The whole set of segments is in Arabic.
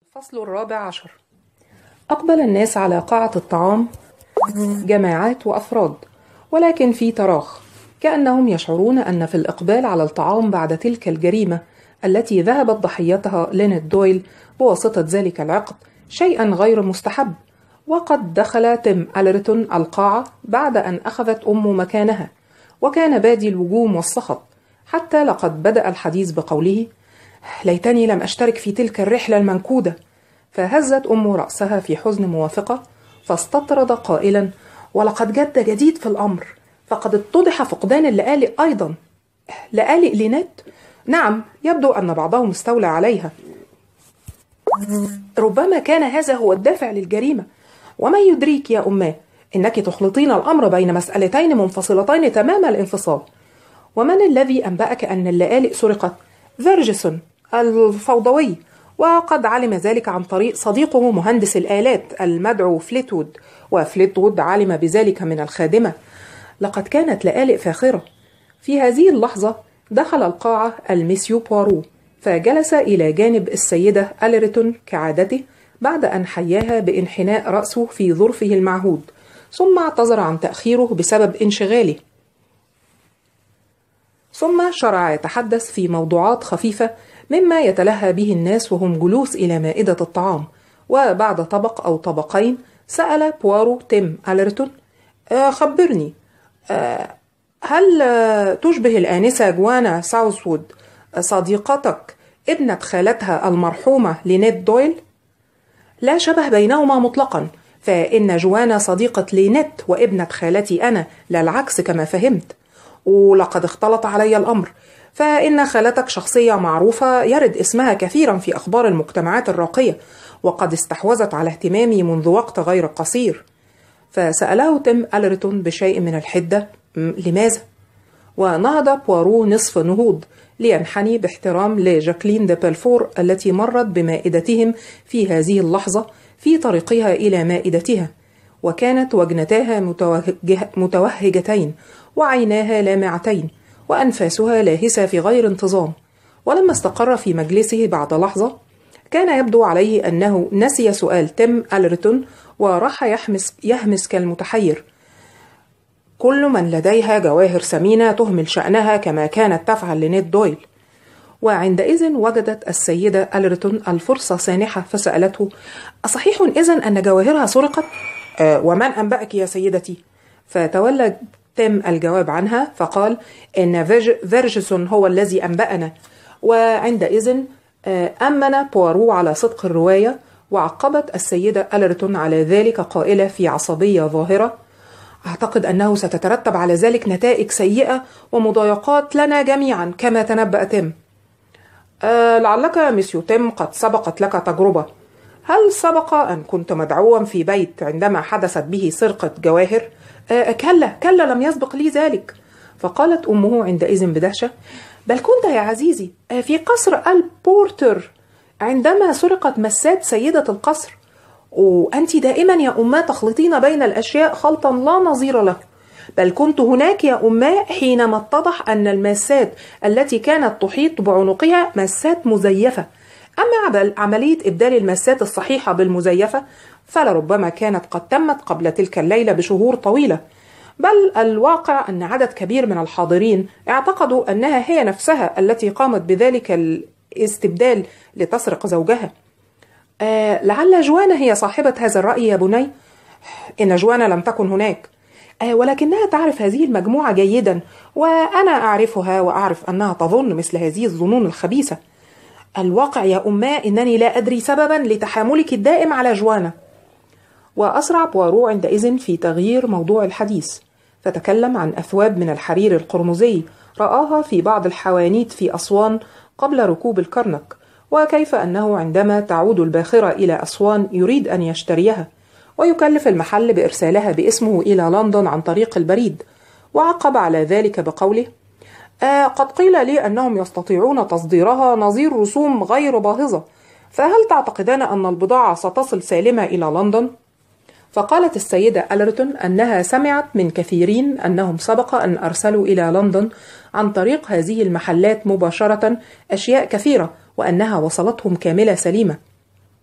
الفصل 14. أقبل الناس على قاعة الطعام جماعات وأفراد، ولكن في تراخ، كأنهم يشعرون أن في الإقبال على الطعام بعد تلك الجريمة التي ذهبت ضحيتها لينيت دويل بواسطة ذلك العقد شيئا غير مستحب. وقد دخل تيم أليرتون القاعة بعد أن أخذت أمه مكانها، وكان بادي الوجوم والسخط، حتى لقد بدأ الحديث بقوله: ليتني لم أشترك في تلك الرحلة المنكودة. فهزت أمه رأسها في حزن موافقة، فاستطرد قائلا: ولقد جد جديد في الأمر، فقد اتضح فقدان اللآلئ أيضا. لآلئ لينيت؟ نعم، يبدو أن بعضهم استولى عليها. ربما كان هذا هو الدافع للجريمة. وما يدريك يا أماه، إنك تخلطين الأمر بين مسألتين منفصلتين تمام الانفصال. ومن الذي أنبأك أن اللآلئ سرقت؟ فيرجسون الفوضوي، وقد علم ذلك عن طريق صديقه مهندس الآلات المدعو فليتوود، وفليتوود علم بذلك من الخادمة. لقد كانت لآلئ فاخرة. في هذه اللحظة دخل القاعة الميسيو بوارو، فجلس إلى جانب السيدة أليرتون كعادته بعد أن حياها بانحناء رأسه في ظرفه المعهود، ثم اعتذر عن تأخيره بسبب انشغاله. ثم شرع يتحدث في موضوعات خفيفة مما يتلهى به الناس وهم جلوس إلى مائدة الطعام. وبعد طبق أو طبقين سأل بوارو تيم أليرتون: خبرني، هل تشبه الآنسة جوانا ساوثوود صديقتك ابنة خالتها المرحومة لينيت دويل؟ لا شبه بينهما مطلقا، فإن جوانا صديقة لينيت وابنة خالتي أنا، لا العكس كما فهمت. ولقد اختلط علي الأمر، فإن خالتك شخصية معروفة يرد اسمها كثيرا في أخبار المجتمعات الراقية، وقد استحوذت على اهتمامي منذ وقت غير قصير. فسأله تيم أليرتون بشيء من الحدة: لماذا؟ ونهض بوارو نصف نهوض لينحني باحترام لجاكلين دي بلفور التي مرت بمائدتهم في هذه اللحظة في طريقها إلى مائدتها، وكانت وجنتاها متوهجتين، وعيناها لامعتين، وأنفاسها لاهسة في غير انتظام. ولما استقر في مجلسه بعد لحظة، كان يبدو عليه أنه نسي سؤال تيم أليرتون، وراح يهمس كالمتحير: كل من لديها جواهر ثمينة تهمل شأنها كما كانت تفعل لينيت دويل. وعندئذ وجدت السيدة أليرتون الفرصة سانحة، فسألته: أصحيح إذن أن جواهرها سرقت؟ ومن أنبأك يا سيدتي؟ فتولى تيم الجواب عنها، فقال إن فيرجسون هو الذي أنبأنا. وعندئذ أمن بوارو على صدق الرواية، وعقبت السيدة أليرتون على ذلك قائلة في عصبية ظاهرة: أعتقد أنه ستترتب على ذلك نتائج سيئة ومضايقات لنا جميعا كما تنبأ تيم. لعلك مسيو تيم قد سبقت لك تجربة. هل سبق أن كنت مدعوا في بيت عندما حدثت به سرقة جواهر؟ كلا لم يسبق لي ذلك. فقالت أمه عندئذ بدهشة: بل كنت يا عزيزي في قصر البورتر عندما سرقت مسات سيدة القصر. وأنت دائما يا أماه تخلطين بين الأشياء خلطا لا نظير له. بل كنت هناك يا أماه حينما اتضح أن الماسات التي كانت تحيط بعنقها ماسات مزيفة. أما عملية إبدال الماسات الصحيحة بالمزيفة فلربما كانت قد تمت قبل تلك الليلة بشهور طويلة. بل الواقع أن عدد كبير من الحاضرين اعتقدوا أنها هي نفسها التي قامت بذلك الاستبدال لتسرق زوجها. لعل جوانا هي صاحبة هذا الرأي يا بني. إن جوانا لم تكن هناك، ولكنها تعرف هذه المجموعة جيدا، وأنا أعرفها وأعرف أنها تظن مثل هذه الظنون الخبيثة. الواقع يا أماه إنني لا أدري سببا لتحاملك الدائم على جوانا. وأسرع بوارو عندئذ في تغيير موضوع الحديث، فتكلم عن أثواب من الحرير القرمزي رآها في بعض الحوانيت في أسوان قبل ركوب الكرنك، وكيف أنه عندما تعود الباخرة إلى أسوان يريد أن يشتريها، ويكلف المحل بإرسالها باسمه إلى لندن عن طريق البريد. وعقب على ذلك بقوله: قد قيل لي أنهم يستطيعون تصديرها نظير رسوم غير باهظة، فهل تعتقدان أن البضاعة ستصل سالمة إلى لندن؟ فقالت السيدة أليرتون أنها سمعت من كثيرين أنهم سبق أن أرسلوا إلى لندن عن طريق هذه المحلات مباشرة أشياء كثيرة، وأنها وصلتهم كاملة سليمة.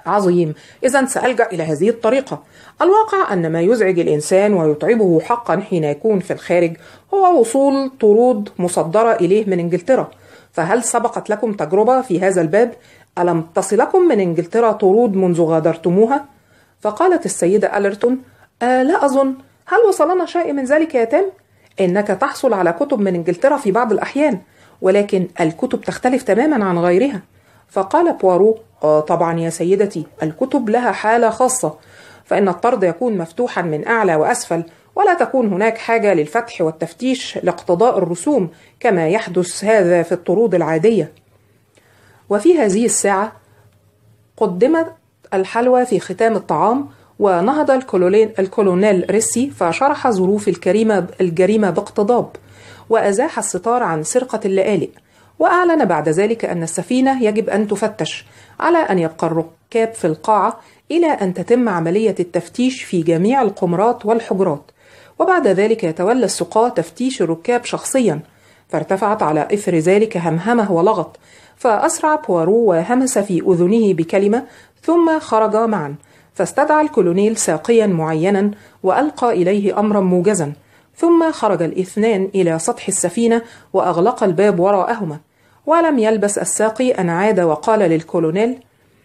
عظيم، إذن سألجأ إلى هذه الطريقة. الواقع أن ما يزعج الإنسان ويتعبه حقا حين يكون في الخارج هو وصول طرود مصدرة إليه من إنجلترا. فهل سبقت لكم تجربة في هذا الباب؟ ألم تصلكم من إنجلترا طرود منذ غادرتموها؟ فقالت السيدة أليرتون: لا أظن. هل وصلنا شيء من ذلك يا تيم؟ إنك تحصل على كتب من إنجلترا في بعض الأحيان، ولكن الكتب تختلف تماما عن غيرها. فقال بوارو: طبعا يا سيدتي، الكتب لها حالة خاصة، فإن الطرد يكون مفتوحا من أعلى وأسفل، ولا تكون هناك حاجة للفتح والتفتيش لاقتضاء الرسوم كما يحدث هذا في الطرود العادية. وفي هذه الساعة قدمت الحلوى في ختام الطعام، ونهض الكولونيل ريسي فشرح ظروف الجريمة باقتضاب، وأزاح الستار عن سرقة اللآلئ، وأعلن بعد ذلك أن السفينة يجب أن تفتش، على أن يبقى الركاب في القاعة إلى أن تتم عملية التفتيش في جميع القمرات والحجرات، وبعد ذلك يتولى السقاة تفتيش الركاب شخصيا. فارتفعت على إثر ذلك همهمة ولغط، فأسرع بوارو وهمس في أذنه بكلمة، ثم خرجا معا. فاستدعى الكولونيل ساقيا معينا وألقى إليه أمرا موجزا، ثم خرج الاثنان إلى سطح السفينة وأغلق الباب وراءهما. ولم يلبس الساقي أن عاد وقال للكولونيل: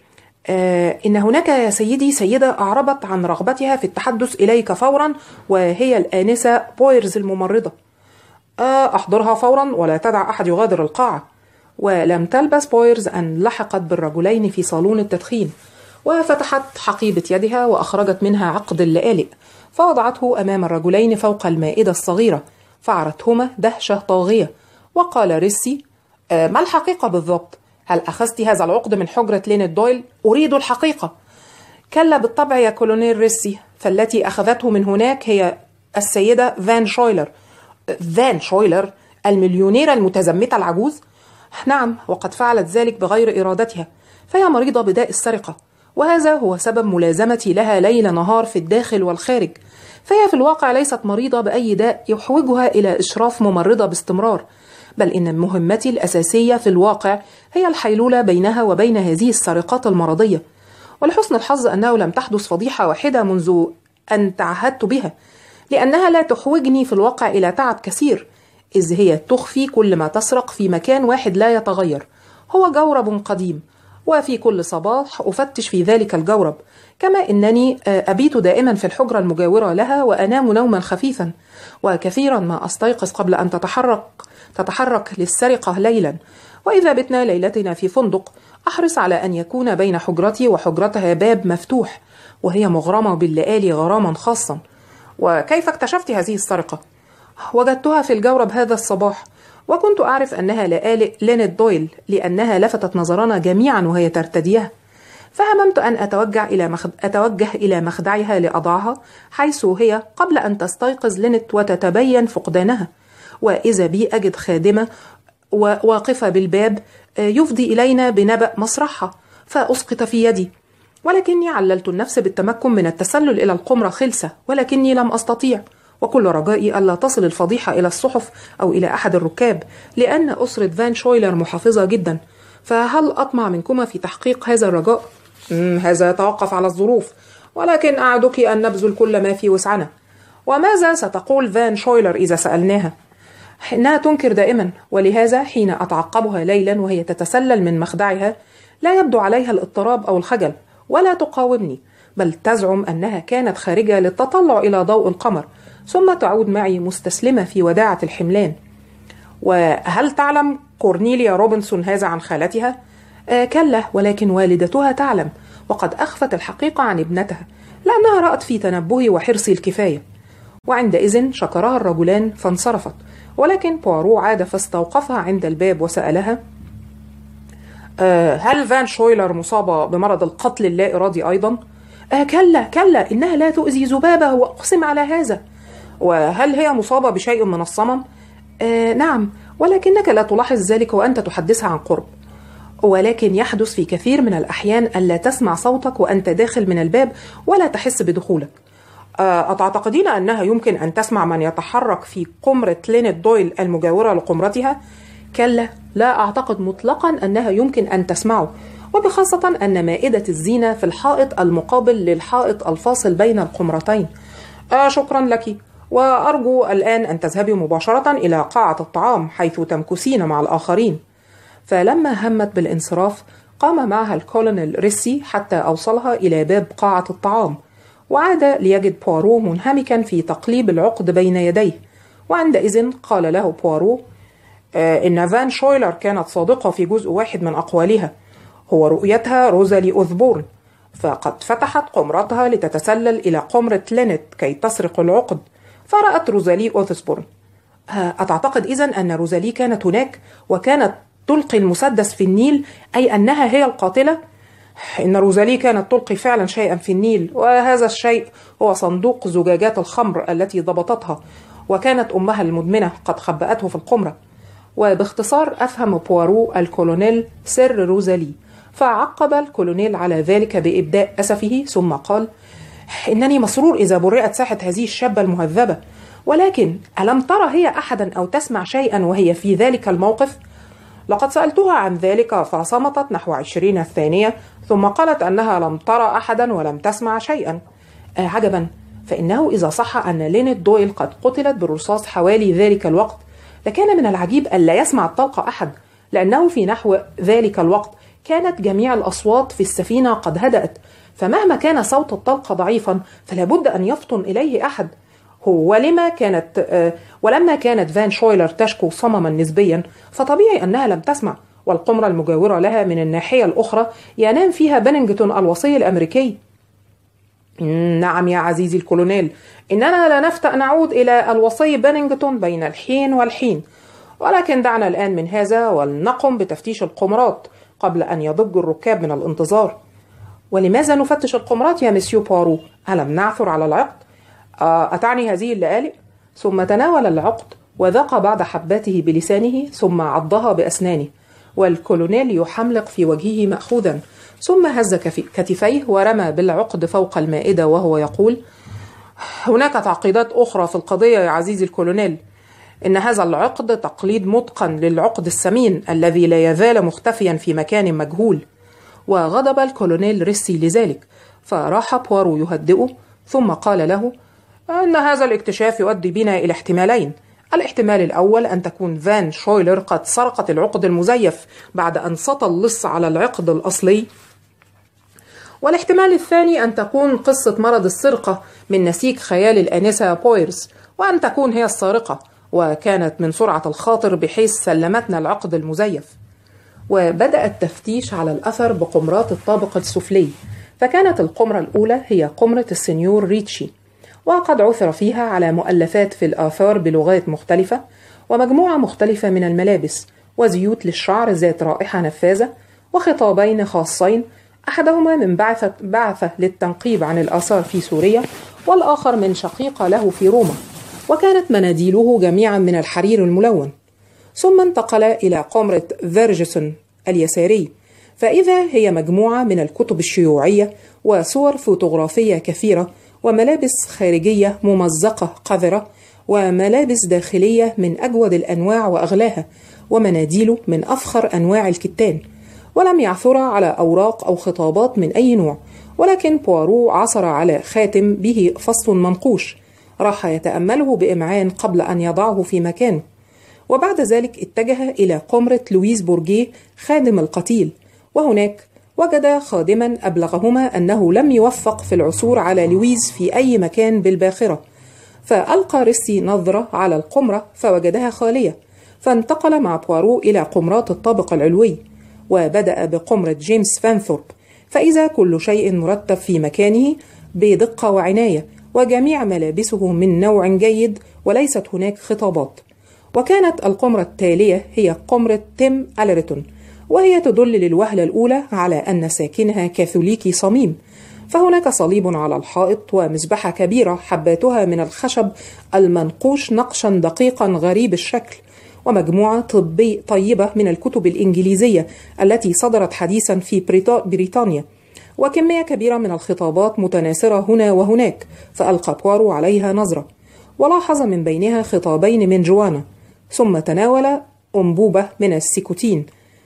إن هناك يا سيدي سيدة أعربت عن رغبتها في التحدث إليك فورا، وهي الآنسة بويرز الممرضة. أحضرها فورا ولا تدع أحد يغادر القاعة. ولم تلبس بويرز أن لحقت بالرجلين في صالون التدخين، وفتحت حقيبة يدها وأخرجت منها عقد اللآلئ، فوضعته أمام الرجلين فوق المائدة الصغيرة، فعرتهما دهشة طاغية. وقال ريسي: ما الحقيقة بالضبط؟ هل أخذت هذا العقد من حجرة لينت دويل؟ أريد الحقيقة. كلا بالطبع يا كولونيل ريسي، فالتي أخذته من هناك هي السيدة فان شويلر. فان شويلر المليونيرة المتزمتة العجوز؟ نعم، وقد فعلت ذلك بغير إرادتها، فهي مريضة بداء السرقة، وهذا هو سبب ملازمتي لها ليل نهار في الداخل والخارج. فهي في الواقع ليست مريضة بأي داء يحوجها إلى إشراف ممرضة باستمرار، بل إن مهمتي الأساسية في الواقع هي الحيلولة بينها وبين هذه السرقات المرضية. ولحسن الحظ أنه لم تحدث فضيحة واحدة منذ أن تعهدت بها، لأنها لا تحوجني في الواقع إلى تعب كثير، إذ هي تخفي كل ما تسرق في مكان واحد لا يتغير، هو جورب قديم، وفي كل صباح أفتش في ذلك الجورب، كما إنني أبيت دائما في الحجرة المجاورة لها وأنام نوما خفيفا، وكثيرا ما أستيقظ قبل أن تتحرك للسرقة ليلا. وإذا بتنا ليلتنا في فندق، أحرص على أن يكون بين حجرتي وحجرتها باب مفتوح، وهي مغرمة باللآلي غراما خاصا. وكيف اكتشفت هذه السرقة؟ وجدتها في الجورب هذا الصباح، وكنت أعرف أنها لآلئ لينت دويل لأنها لفتت نظرنا جميعا وهي ترتديها. فهممت أن أتوجه إلى مخدعها لأضعها حيث هي قبل أن تستيقظ لينت وتتبين فقدانها. وإذا بي أجد خادمة واقفة بالباب يفضي إلينا بنبأ مسرحها، فأسقط في يدي. ولكني عللت النفس بالتمكن من التسلل إلى القمرة خلسة، ولكني لم أستطيع، وكل رجائي ألا تصل الفضيحة إلى الصحف أو إلى أحد الركاب، لأن أسرة فان شويلر محافظة جدا. فهل أطمع منكما في تحقيق هذا الرجاء؟ هذا يتوقف على الظروف، ولكن أعدك أن نبذل كل ما في وسعنا. وماذا ستقول فان شويلر إذا سألناها؟ إنها تنكر دائما، ولهذا حين أتعقبها ليلا وهي تتسلل من مخدعها لا يبدو عليها الاضطراب أو الخجل، ولا تقاومني، بل تزعم أنها كانت خارجة للتطلع إلى ضوء القمر، ثم تعود معي مستسلمة في وداعة الحملان. وهل تعلم كورنيليا روبنسون هذا عن خالتها؟ كلا، ولكن والدتها تعلم، وقد أخفت الحقيقة عن ابنتها، لأنها رأت في تنبهي وحرصي الكفاية. وعندئذ شكرها الرجلان فانصرفت، ولكن بوارو عاد فاستوقفها عند الباب وسألها: هل فان شويلر مصابة بمرض القتل اللا إرادي أيضا؟ كلا، إنها لا تؤذي ذبابة، وأقسم على هذا. وهل هي مصابة بشيء من الصمم؟ نعم، ولكنك لا تلاحظ ذلك وأنت تحدثها عن قرب. ولكن يحدث في كثير من الأحيان ألا تسمع صوتك وأنت داخل من الباب ولا تحس بدخولك. أتعتقدين أنها يمكن أن تسمع من يتحرك في قمرة لينت دويل المجاورة لقمرتها؟ كلا، لا أعتقد مطلقا أنها يمكن أن تسمعه، وبخاصة أن مائدة الزينة في الحائط المقابل للحائط الفاصل بين القمرتين. شكرا لك، وأرجو الآن أن تذهبي مباشرة إلى قاعة الطعام حيث تمكثين مع الآخرين. فلما همت بالانصراف قام معها الكولونيل ريسي حتى أوصلها إلى باب قاعة الطعام، وعاد ليجد بوارو منهمكا في تقليب العقد بين يديه. وعندئذ قال له بوارو إن فان شويلر كانت صادقة في جزء واحد من أقوالها، هو رؤيتها روزالي أوثبورن، فقد فتحت قمرتها لتتسلل إلى قمرة لينت كي تسرق العقد، فرأت روزالي أوثبورن. أتعتقد إذن أن روزالي كانت هناك وكانت تلقي المسدس في النيل، أي أنها هي القاتلة؟ إن روزالي كانت تلقي فعلا شيئا في النيل، وهذا الشيء هو صندوق زجاجات الخمر التي ضبطتها، وكانت أمها المدمنة قد خبأته في القمرة. وباختصار أفهم بوارو الكولونيل سر روزالي، فعقب الكولونيل على ذلك بإبداء أسفه، ثم قال: إنني مسرور إذا برئت ساحة هذه الشابة المهذبة، ولكن ألم ترى هي أحدا أو تسمع شيئا وهي في ذلك الموقف؟ لقد سألتها عن ذلك فصمتت نحو 20 ثانية، ثم قالت أنها لم ترى أحدا ولم تسمع شيئا. عجبا، فإنه إذا صح أن لينت دويل قد قتلت بالرصاص حوالي ذلك الوقت، لكان من العجيب ألا يسمع الطلقة أحد، لأنه في نحو ذلك الوقت كانت جميع الأصوات في السفينة قد هدأت، فمهما كان صوت الطلقة ضعيفا فلا بد أن يفطن إليه أحد. ولما كانت فان شويلر تشكو صمما نسبيا، فطبيعي أنها لم تسمع، والقمرة المجاورة لها من الناحية الأخرى ينام فيها بنينجتون الوصي الأمريكي. نعم يا عزيزي الكولونيل، إننا لا نفتأ نعود إلى الوصي بنينجتون بين الحين والحين، ولكن دعنا الآن من هذا ولنقم بتفتيش القمرات قبل أن يضج الركاب من الانتظار. ولماذا نفتش القمرات يا مسيو بوارو؟ ألم نعثر على العقد؟ أتعني هذه اللآلئ؟ ثم تناول العقد وذاق بعض حباته بلسانه، ثم عضها بأسنانه، والكولونيل يحملق في وجهه مأخوذا، ثم هز كتفيه ورمى بالعقد فوق المائدة وهو يقول: هناك تعقيدات أخرى في القضية يا عزيزي الكولونيل. إن هذا العقد تقليد متقن للعقد الثمين الذي لا يزال مختفيا في مكان مجهول. وغضب الكولونيل ريسي لذلك، فراح بوارو يهدئه، ثم قال له أن هذا الاكتشاف يؤدي بنا إلى احتمالين. الاحتمال الأول أن تكون فان شويلر قد سرقت العقد المزيف بعد أن سطى اللص على العقد الأصلي، والاحتمال الثاني أن تكون قصة مرض السرقة من نسيج خيال الآنسة بويرز، وأن تكون هي السارقة وكانت من سرعة الخاطر بحيث سلمتنا العقد المزيف. وبدأ التفتيش على الأثر بقمرات الطابق السفلي، فكانت القمرة الأولى هي قمرة السنيور ريتشي، وقد عثر فيها على مؤلفات في الآثار بلغات مختلفة، ومجموعة مختلفة من الملابس، وزيوت للشعر ذات رائحة نفاذة، وخطابين خاصين، أحدهما من بعثة للتنقيب عن الآثار في سوريا، والآخر من شقيقة له في روما، وكانت مناديله جميعا من الحرير الملون. ثم انتقل إلى قمرة فيرجسون اليساري، فإذا هي مجموعة من الكتب الشيوعية وصور فوتوغرافية كثيرة، وملابس خارجية ممزقة قذرة، وملابس داخلية من أجود الأنواع وأغلاها، ومناديل من أفخر أنواع الكتان، ولم يعثر على أوراق أو خطابات من أي نوع. ولكن بوارو عثر على خاتم به فصل منقوش، راح يتأمله بإمعان قبل أن يضعه في مكانه، وبعد ذلك اتجه إلى قمرة لويس بورجيه خادم القتيل، وهناك وجد خادما أبلغهما أنه لم يوفق في العثور على لويس في أي مكان بالباخرة، فألقى ريسي نظرة على القمرة فوجدها خالية، فانتقل مع بوارو إلى قمرات الطابق العلوي، وبدأ بقمرة جيمس فانثورب، فإذا كل شيء مرتب في مكانه بدقة وعناية، وجميع ملابسه من نوع جيد، وليست هناك خطابات. وكانت القمرة التالية هي قمرة تيم أليرتون، وهي تدل للوهلة الأولى على أن ساكنها كاثوليكي صميم، فهناك صليب على الحائط، ومذبحة كبيرة حباتها من الخشب المنقوش نقشا دقيقا غريب الشكل، ومجموعة طيبة من الكتب الإنجليزية التي صدرت حديثا في بريطانيا، وكمية كبيرة من الخطابات متناثرة هنا وهناك، فألقى بوارو عليها نظرة، ولاحظ من بينها خطابين من جوانا، ثم تناول أنبوبة من السيكوتين،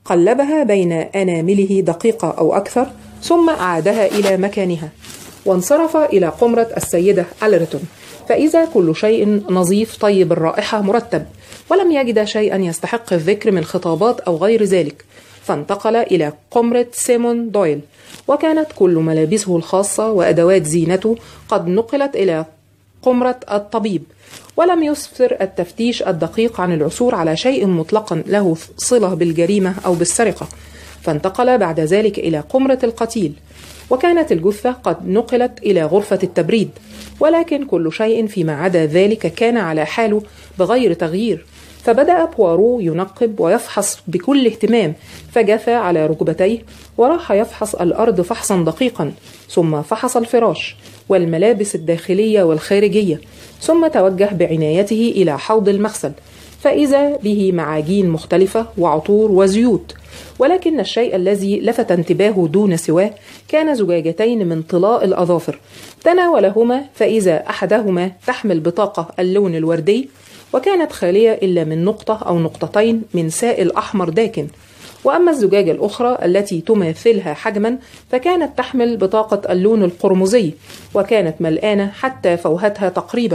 قلبها بين أنامله دقيقة أو أكثر ثم أعادها إلى مكانها، وانصرف إلى قمرة السيدة أليرتون، فإذا كل شيء نظيف طيب الرائحة مرتب، ولم يجد شيئا يستحق الذكر من خطابات أو غير ذلك. فانتقل إلى قمرة سيمون دويل، وكانت كل ملابسه الخاصة وأدوات زينته قد نقلت إلى قمرة الطبيب، ولم يسفر التفتيش الدقيق عن العثور على شيء مطلقا له صلة بالجريمة أو بالسرقة. فانتقل بعد ذلك إلى قمرة القتيل، وكانت الجثة قد نقلت إلى غرفة التبريد، ولكن كل شيء فيما عدا ذلك كان على حاله بغير تغيير. فبدأ بوارو ينقب ويفحص بكل اهتمام، فجثى على ركبتيه وراح يفحص الأرض فحصا دقيقا، ثم فحص الفراش والملابس الداخلية والخارجية، ثم توجه بعنايته إلى حوض المغسل، فإذا به معاجين مختلفة وعطور وزيوت. ولكن الشيء الذي لفت انتباهه دون سواه كان زجاجتين من طلاء الأظافر، تناولهما فإذا أحدهما تحمل بطاقة اللون الوردي، وكانت خالية إلا من نقطة أو نقطتين من سائل أحمر داكن، وأما الزجاجة الأخرى التي تماثلها حجما فكانت تحمل بطاقة اللون القرمزي، وكانت ملآنة حتى فوهتها تقريبا.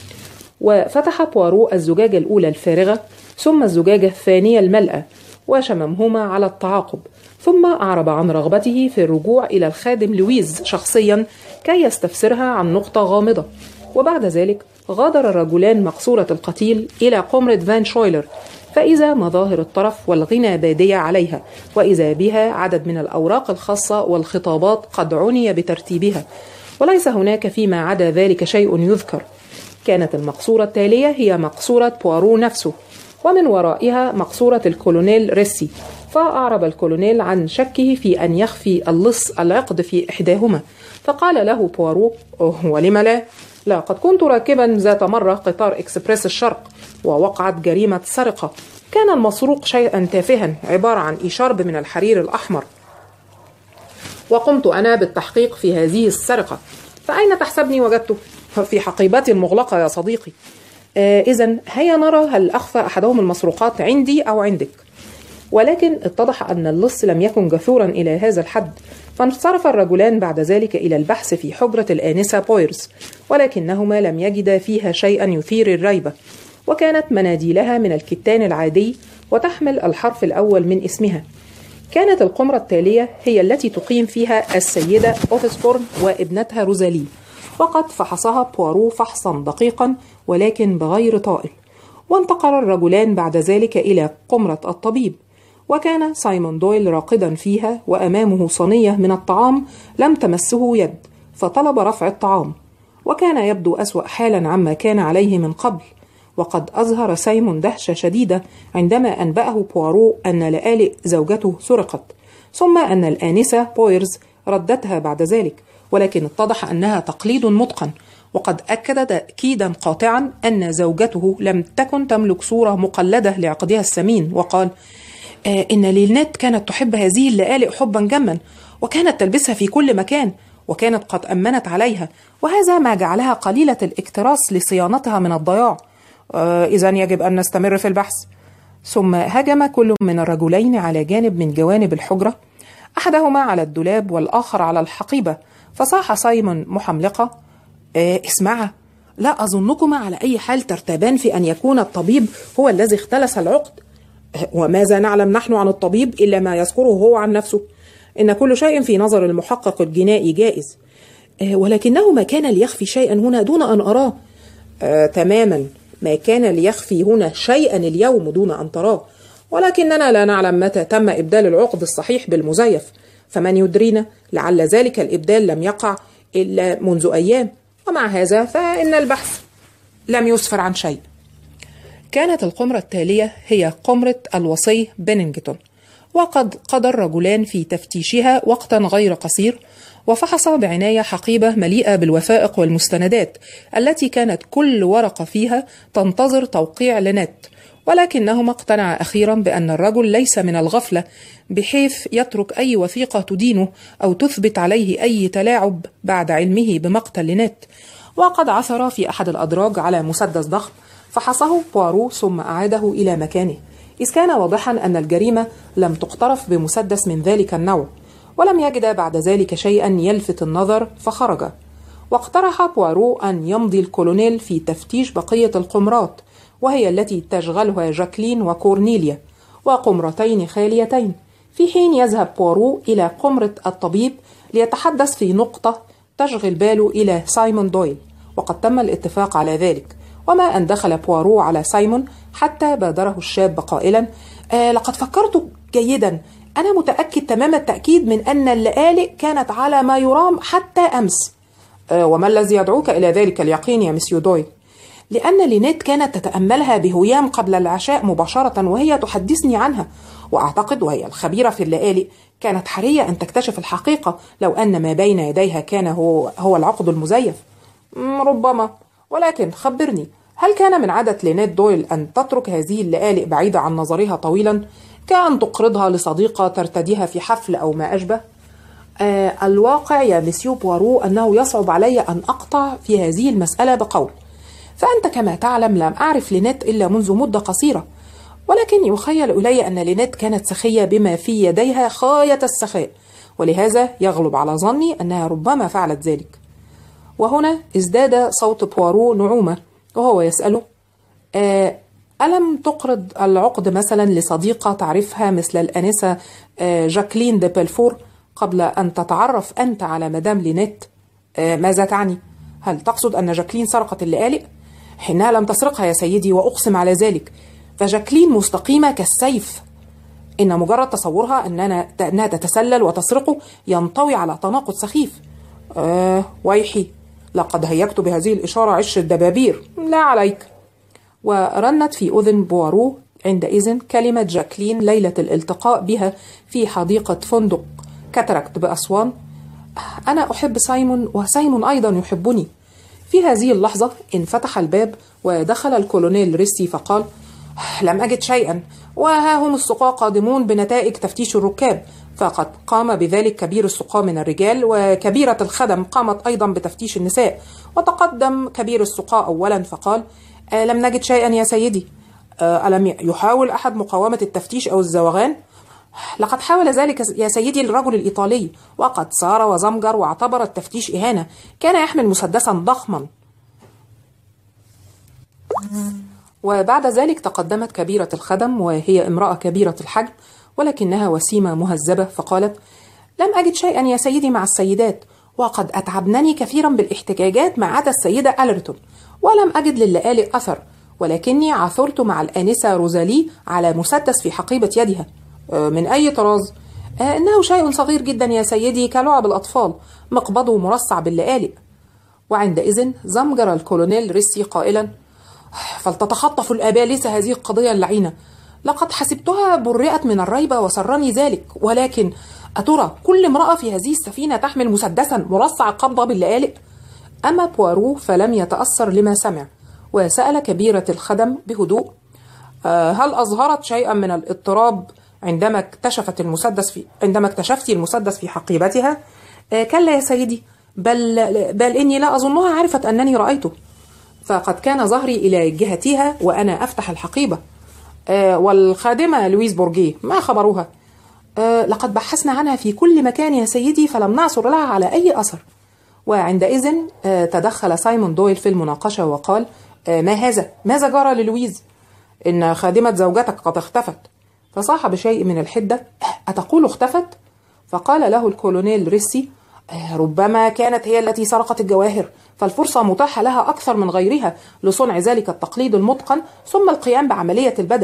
وفتح بوارو الزجاجة الأولى الفارغة، ثم الزجاجة الثانية الملأة، وشممهما على التعاقب، ثم أعرب عن رغبته في الرجوع إلى الخادم لويز شخصيا كي يستفسرها عن نقطة غامضة. وبعد ذلك غادر الرجلان مقصورة القتيل إلى قمرة فان شويلر، فإذا مظاهر الطرف والغنى بادية عليها، وإذا بها عدد من الأوراق الخاصة والخطابات قد عني بترتيبها، وليس هناك فيما عدا ذلك شيء يذكر. كانت المقصورة التالية هي مقصورة بوارو نفسه، ومن ورائها مقصورة الكولونيل ريسي. فأعرب الكولونيل عن شكه في أن يخفي اللص العقد في إحداهما، فقال له بوارو: ولم لا؟ لقد كنت راكبا ذات مرة قطار إكسبريس الشرق، ووقعت جريمة سرقة. كان المسروق شيئا تافها عبارة عن إشارب من الحرير الأحمر، وقمت أنا بالتحقيق في هذه السرقة. فأين تحسبني وجدته؟ في حقيبتي المغلقة يا صديقي. إذن هيا نرى هل أخفى أحدهم المسروقات عندي أو عندك. ولكن اتضح أن اللص لم يكن جثورا إلى هذا الحد، فانصرف الرجلان بعد ذلك إلى البحث في حجرة الآنسة بويرز، ولكنهما لم يجدا فيها شيئا يثير الريبة، وكانت مناديلها من الكتان العادي وتحمل الحرف الأول من اسمها. كانت القمرة التالية هي التي تقيم فيها السيدة أوفسبورن وابنتها روزالي، وقد فحصها بوارو فحصا دقيقا ولكن بغير طائل. وانتقل الرجلان بعد ذلك إلى قمرة الطبيب، وكان سايمون دويل راقدا فيها، وأمامه صينية من الطعام لم تمسه يد، فطلب رفع الطعام، وكان يبدو أسوأ حالا عما كان عليه من قبل. وقد أظهر سايمون دهشة شديدة عندما أنبأه بوارو أن لآلئ زوجته سرقت، ثم أن الآنسة بويرز ردتها بعد ذلك، ولكن اتضح أنها تقليد متقن. وقد أكد تأكيدا قاطعا أن زوجته لم تكن تملك صورة مقلدة لعقدها الثمين، وقال: إن لينات كانت تحب هذه اللآلئ حبا جما، وكانت تلبسها في كل مكان، وكانت قد أمنت عليها، وهذا ما جعلها قليلة الاكتراث لصيانتها من الضياع. إذن يجب أن نستمر في البحث. ثم هجم كل من الرجلين على جانب من جوانب الحجرة، أحدهما على الدولاب والآخر على الحقيبة، فصاح سايمون محملقة: اسمعا، لا أظنكما على أي حال ترتابان في أن يكون الطبيب هو الذي اختلس العقد. وماذا نعلم نحن عن الطبيب إلا ما يذكره هو عن نفسه؟ إن كل شيء في نظر المحقق الجنائي جائز، ولكنه ما كان ليخفي شيئا هنا دون أن أراه. تماما، ما كان ليخفي هنا شيئا اليوم دون أن تراه، ولكننا لا نعلم متى تم إبدال العقد الصحيح بالمزيف، فمن يدرينا، لعل ذلك الإبدال لم يقع إلا منذ أيام، ومع هذا فإن البحث لم يسفر عن شيء. كانت القمرة التالية هي قمرة الوصي بنينجتون، وقد قضى الرجلان في تفتيشها وقتا غير قصير، وفحصا بعناية حقيبة مليئة بالوثائق والمستندات التي كانت كل ورقة فيها تنتظر توقيع لينات، ولكنهما اقتنعا أخيرا بأن الرجل ليس من الغفلة بحيث يترك أي وثيقة تدينه أو تثبت عليه أي تلاعب بعد علمه بمقتل لينات. وقد عثر في أحد الأدراج على مسدس ضخم، فحصه بوارو ثم أعاده إلى مكانه، إذ كان واضحا أن الجريمة لم تقترف بمسدس من ذلك النوع، ولم يجد بعد ذلك شيئا يلفت النظر فخرج. واقترح بوارو أن يمضي الكولونيل في تفتيش بقية القمرات، وهي التي تشغلها جاكلين وكورنيليا، وقمرتين خاليتين، في حين يذهب بوارو إلى قمرة الطبيب ليتحدث في نقطة تشغل باله إلى سايمون دويل، وقد تم الاتفاق على ذلك. وما أن دخل بوارو على سايمون حتى بادره الشاب قائلا: لقد فكرت جيدا، أنا متأكد تمام التأكيد من أن اللآلئ كانت على ما يرام حتى أمس. وما الذي يدعوك إلى ذلك اليقين يا مسيو دويل؟ لأن لينيت كانت تتأملها بهيام قبل العشاء مباشرة وهي تحدثني عنها، وأعتقد وهي الخبيرة في اللآلئ كانت حرية أن تكتشف الحقيقة لو أن ما بين يديها كان هو العقد المزيف. ربما، ولكن خبرني، هل كان من عادة لينيت دويل أن تترك هذه اللآلئ بعيدة عن نظرها طويلا، كأن تقرضها لصديقة ترتديها في حفل أو ما أشبه؟ الواقع يا مسيو بوارو أنه يصعب علي أن أقطع في هذه المسألة بقول، فأنت كما تعلم لم أعرف لينيت إلا منذ مدة قصيرة، ولكن يخيل إلي أن لينيت كانت سخية بما في يديها غاية السخاء، ولهذا يغلب على ظني أنها ربما فعلت ذلك. وهنا ازداد صوت بوارو نعومة وهو يسأله: ألم تقرض العقد مثلا لصديقة تعرفها مثل الأنسة جاكلين دي بلفور قبل أن تتعرف أنت على مدام لينيت؟ ماذا تعني؟ هل تقصد أن جاكلين سرقت اللآلئ؟ حينها لم تسرقها يا سيدي، وأقسم على ذلك، فجاكلين مستقيمة كالسيف. إن مجرد تصورها أنها تتسلل وتسرقه ينطوي على تناقض سخيف. ويحي، لقد هيجت بهذه الإشارة عش الدبابير، لا عليك. ورنت في أذن بوارو عندئذ كلمة جاكلين ليلة الالتقاء بها في حديقة فندق كاتاراكت بأسوان: أنا أحب سايمون وسايمون أيضا يحبني. في هذه اللحظة انفتح الباب ودخل الكولونيل ريسي فقال: لم أجد شيئا، وها هم السقاة قادمون بنتائج تفتيش الركاب. فقد قام بذلك كبير السقاة من الرجال، وكبيرة الخدم قامت أيضا بتفتيش النساء. وتقدم كبير السقاة أولا فقال: لم نجد شيئا يا سيدي. ألم يحاول أحد مقاومة التفتيش أو الزوغان؟ لقد حاول ذلك يا سيدي الرجل الإيطالي، وقد سار وزمجر واعتبر التفتيش إهانة. كان يحمل مسدسا ضخما. وبعد ذلك تقدمت كبيرة الخدم، وهي امرأة كبيرة الحجم ولكنها وسيمة مهذبة، فقالت: لم أجد شيئا يا سيدي مع السيدات، وقد أتعبنني كثيرا بالاحتجاجات ما عدا السيدة ألرتون، ولم أجد للآلئ أثر، ولكني عثرت مع الآنسة روزالي على مسدس في حقيبة يدها. من أي طراز؟ إنه شيء صغير جدا يا سيدي كلعب الأطفال، مقبضه مرصع باللآلئ. وعندئذ زمجر الكولونيل ريسي قائلا: فلتتخطف الأبالسة هذه القضية اللعينة. لقد حسبتها برئت من الريبة وسرني ذلك، ولكن أترى كل امرأة في هذه السفينة تحمل مسدسا مرصع القبضة باللآلئ؟ أما بوارو فلم يتأثر لما سمع، وسأل كبيرة الخدم بهدوء: هل أظهرت شيئا من الاضطراب عندما اكتشفت المسدس في حقيبتها؟ كلا يا سيدي، بل إني لا أظنها عرفت أنني رأيته، فقد كان ظهري إلى جهتها وأنا أفتح الحقيبة. والخادمة لويس بورجيه ما خبروها؟ لقد بحثنا عنها في كل مكان يا سيدي، فلم نعثر لها على أي أثر. وعندئذ تدخل سايمون دويل في المناقشة وقال: ما هذا؟ ماذا جرى للويز؟ إن خادمة زوجتك قد اختفت. فصاح بشيء من الحدة: أتقول اختفت؟ فقال له الكولونيل ريسي: ربما كانت هي التي سرقت الجواهر، فالفرصة متاحة لها أكثر من غيرها لصنع ذلك التقليد المتقن ثم القيام بعملية البدل.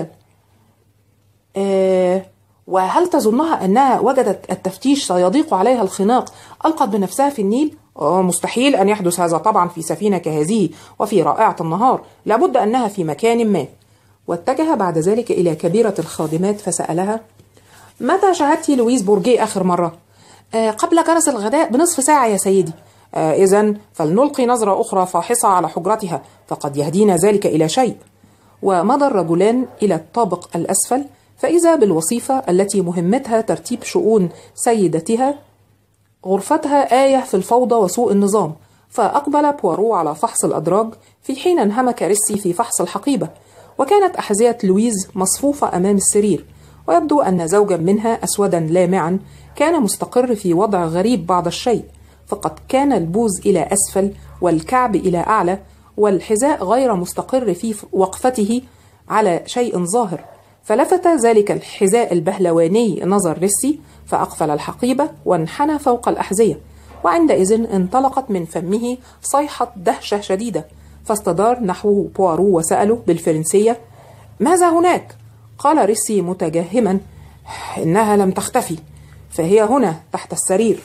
وهل تظنها أنها وجدت التفتيش سيضيق عليها الخناق ألقت بنفسها في النيل؟ مستحيل أن يحدث هذا طبعا في سفينة كهذه وفي رائعة النهار، لابد أنها في مكان ما. واتجه بعد ذلك إلى كبيرة الخادمات فسألها: متى شاهدت لويس بورجيه آخر مرة؟ قبل جرس الغداء بنصف ساعة يا سيدي. إذن فلنلقي نظرة أخرى فاحصة على حجرتها، فقد يهدينا ذلك إلى شيء. ومضى الرجلان إلى الطابق الأسفل، فإذا بالوصيفة التي مهمتها ترتيب شؤون سيدتها غرفتها آية في الفوضى وسوء النظام. فأقبل بوارو على فحص الأدراج، في حين انهمك ريسي في فحص الحقيبة. وكانت أحذية لويز مصفوفة أمام السرير، ويبدو أن زوجا منها أسودا لامعا كان مستقر في وضع غريب بعض الشيء، فقد كان البوز إلى أسفل والكعب إلى أعلى، والحذاء غير مستقر في وقفته على شيء ظاهر، فلفت ذلك الحذاء البهلواني نظر ريسي، فأقفل الحقيبة وانحنى فوق الأحذية، وعندئذ انطلقت من فمه صيحة دهشة شديدة، فاستدار نحوه بوارو وسأله بالفرنسية: ماذا هناك؟ قال ريسي متجهما: إنها لم تختفي، فهي هنا تحت السرير.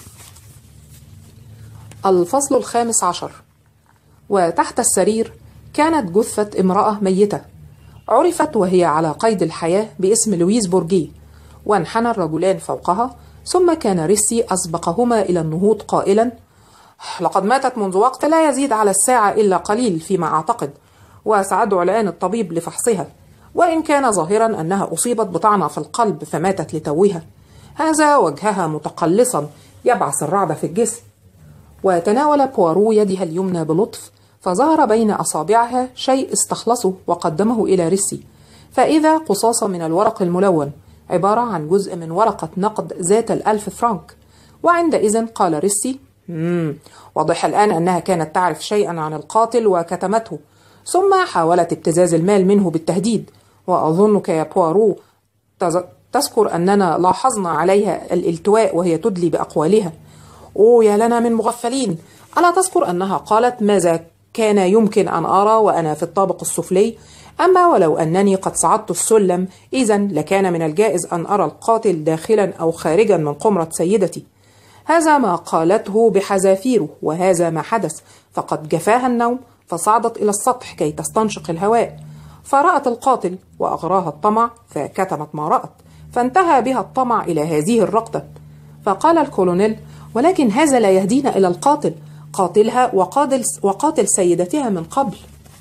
الفصل 15. وتحت السرير كانت جثة امرأة ميتة، عرفت وهي على قيد الحياة باسم لويز بورجيه، وانحنى الرجلان فوقها، ثم كان ريسي أسبقهما إلى النهوض قائلا: لقد ماتت منذ وقت لا يزيد على الساعة إلا قليل فيما أعتقد، وسأدعو الآن الطبيب لفحصها، وإن كان ظاهرا أنها أصيبت بطعنة في القلب فماتت لتوها. هذا وجهها متقلصا يبعث الرعب في الجسم. وتناول بوارو يدها اليمنى بلطف، فظهر بين أصابعها شيء استخلصه وقدمه إلى ريسي، فإذا قصاصة من الورق الملون عبارة عن جزء من ورقة نقد ذات 1000 فرنك. وعندئذ قال ريسي: واضح الآن أنها كانت تعرف شيئا عن القاتل وكتمته، ثم حاولت ابتزاز المال منه بالتهديد. وأظنك يا بوارو تذكر أننا لاحظنا عليها الالتواء وهي تدلي بأقوالها. أوه يا لنا من مغفلين! ألا تذكر أنها قالت: ماذا كان يمكن أن أرى وأنا في الطابق السفلي؟ أما ولو أنني قد صعدت السلم، إذن لكان من الجائز أن أرى القاتل داخلا أو خارجا من قمرة سيدتي. هذا ما قالته بحذافيره، وهذا ما حدث، فقد جفاها النوم فصعدت إلى السطح كي تستنشق الهواء، فرأت القاتل وأغراها الطمع فكتمت ما رأت، فانتهى بها الطمع إلى هذه الرقدة. فقال الكولونيل: ولكن هذا لا يهدينا إلى القاتل، قاتلها وقاتل سيدتها من قبل.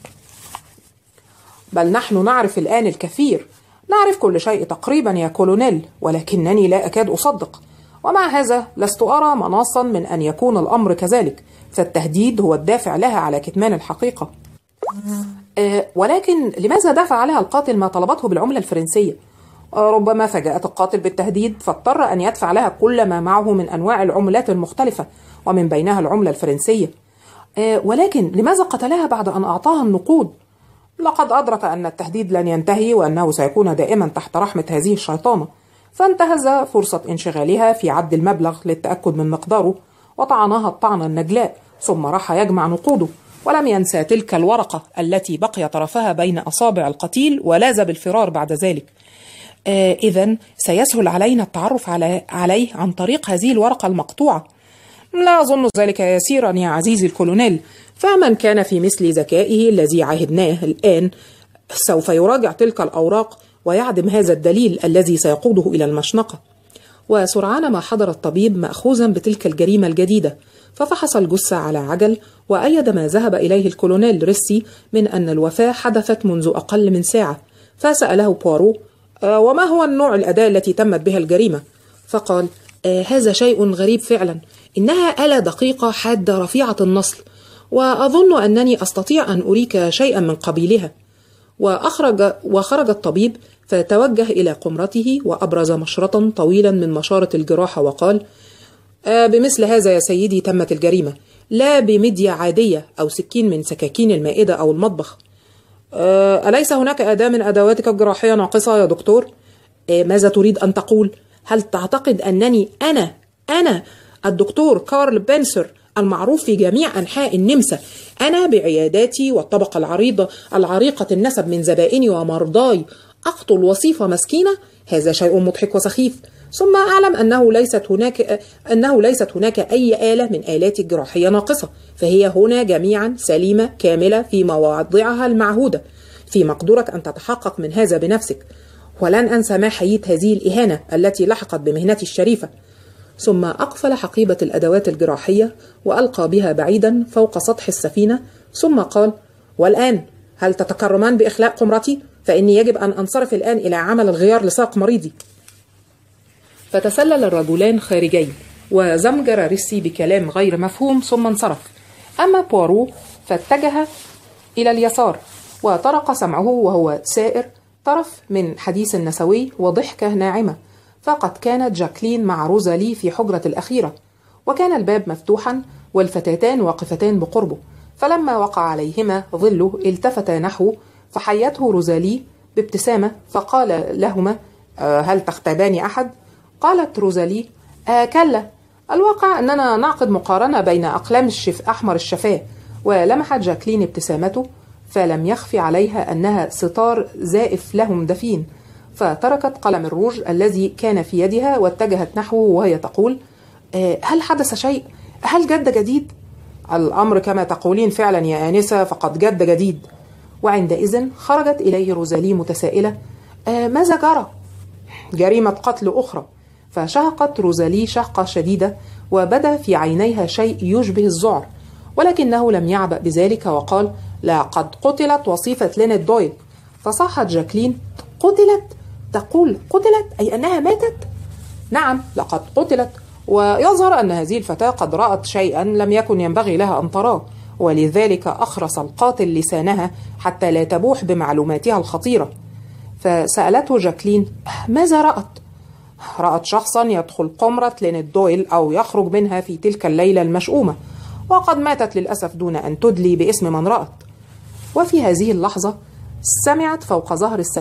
بل نحن نعرف الآن الكثير، نعرف كل شيء تقريبا يا كولونيل، ولكنني لا أكاد أصدق. ومع هذا لست أرى مناصا من أن يكون الأمر كذلك، فالتهديد هو الدافع لها على كتمان الحقيقة. ولكن لماذا دفع عليها القاتل ما طلبته بالعملة الفرنسية؟ ربما فاجأت القاتل بالتهديد فاضطر أن يدفع لها كل ما معه من أنواع العملات المختلفة، ومن بينها العملة الفرنسية. ولكن لماذا قتلها بعد أن أعطاها النقود؟ لقد أدرك أن التهديد لن ينتهي، وأنه سيكون دائما تحت رحمة هذه الشيطانة، فانتهز فرصة انشغالها في عد المبلغ للتأكد من مقداره، وطعناها الطعنة النجلاء، ثم راح يجمع نقوده، ولم ينسى تلك الورقة التي بقي طرفها بين أصابع القتيل ولاذ بالفرار بعد ذلك. إذن سيسهل علينا التعرف عليه عن طريق هذه الورقة المقطوعة. لا أظن ذلك يسيرا يا عزيزي الكولونيل، فمن كان في مثل ذكائه الذي عهدناه الآن سوف يراجع تلك الأوراق ويعدم هذا الدليل الذي سيقوده إلى المشنقة. وسرعان ما حضر الطبيب مأخوذا بتلك الجريمة الجديدة، ففحص الجثة على عجل، وأيد ما ذهب إليه الكولونيل ريسي من أن الوفاة حدثت منذ أقل من ساعة. فسأله بوارو: وما هو النوع الأداة التي تمت بها الجريمة؟ فقال: هذا شيء غريب فعلا، إنها آلة دقيقة حادة رفيعة النصل، وأظن أنني أستطيع أن أريك شيئا من قبيلها. وخرج الطبيب فتوجه إلى قمرته وأبرز مشرطا طويلا من مشارة الجراحة وقال: بمثل هذا يا سيدي تمت الجريمة، لا بمدية عادية أو سكين من سكاكين المائدة أو المطبخ. أليس هناك أداة من أدواتك الجراحية ناقصة يا دكتور؟ ماذا تريد أن تقول؟ هل تعتقد أنني أنا الدكتور كارل بنسر المعروف في جميع أنحاء النمسا، أنا بعياداتي والطبقة العريقة النسب من زبائني ومرضاي أقتل وصيفة مسكينة؟ هذا شيء مضحك وسخيف. ثم أعلم أنه ليست هناك أي آلة من آلات الجراحية ناقصة، فهي هنا جميعا سليمة كاملة في مواضعها المعهودة. في مقدورك أن تتحقق من هذا بنفسك، ولن أنسى ما حييت هذه الإهانة التي لحقت بمهنتي الشريفة. ثم أقفل حقيبة الأدوات الجراحية وألقى بها بعيدا فوق سطح السفينة، ثم قال: والآن هل تتكرمان بإخلاء قمرتي؟ فإني يجب أن أنصرف الآن إلى عمل الغيار لساق مريضي. فتسلل الرجلان خارجين، وزمجر ريسي بكلام غير مفهوم ثم انصرف. أما بوارو فاتجه إلى اليسار، وطرق سمعه وهو سائر طرف من حديث نسوي وضحكة ناعمة، فقد كانت جاكلين مع روزالي في حجرة الأخيرة، وكان الباب مفتوحا والفتاتان واقفتان بقربه، فلما وقع عليهما ظله التفتا نحوه فحيته روزالي بابتسامة فقال لهما: هل تختبان أحد؟ قالت روزالي: كلا، الواقع أننا نعقد مقارنة بين أقلام أحمر الشفاه. ولمحت جاكلين ابتسامته فلم يخفي عليها أنها ستار زائف لهم دفين، فتركت قلم الروج الذي كان في يدها واتجهت نحوه وهي تقول: هل حدث شيء؟ هل جد جديد؟ الأمر كما تقولين فعلا يا آنسة، فقد جد جديد. وعندئذ خرجت إليه روزالي متسائلة: ماذا جرى؟ جريمة قتل أخرى. فشهقت روزالي شهقة شديدة وبدا في عينيها شيء يشبه الذعر، ولكنه لم يعبأ بذلك وقال: لقد قتلت وصيفة لينيت دويل. فصاحت جاكلين: قتلت؟ تقول قتلت أي أنها ماتت؟ نعم، لقد قتلت، ويظهر أن هذه الفتاة قد رأت شيئا لم يكن ينبغي لها أن تراه، ولذلك أخرس القاتل لسانها حتى لا تبوح بمعلوماتها الخطيرة. فسألته جاكلين: ماذا رأت؟ رأت شخصا يدخل قمرة لينيت دويل أو يخرج منها في تلك الليلة المشؤومة، وقد ماتت للأسف دون أن تدلي باسم من رأت. وفي هذه اللحظة سمعت فوق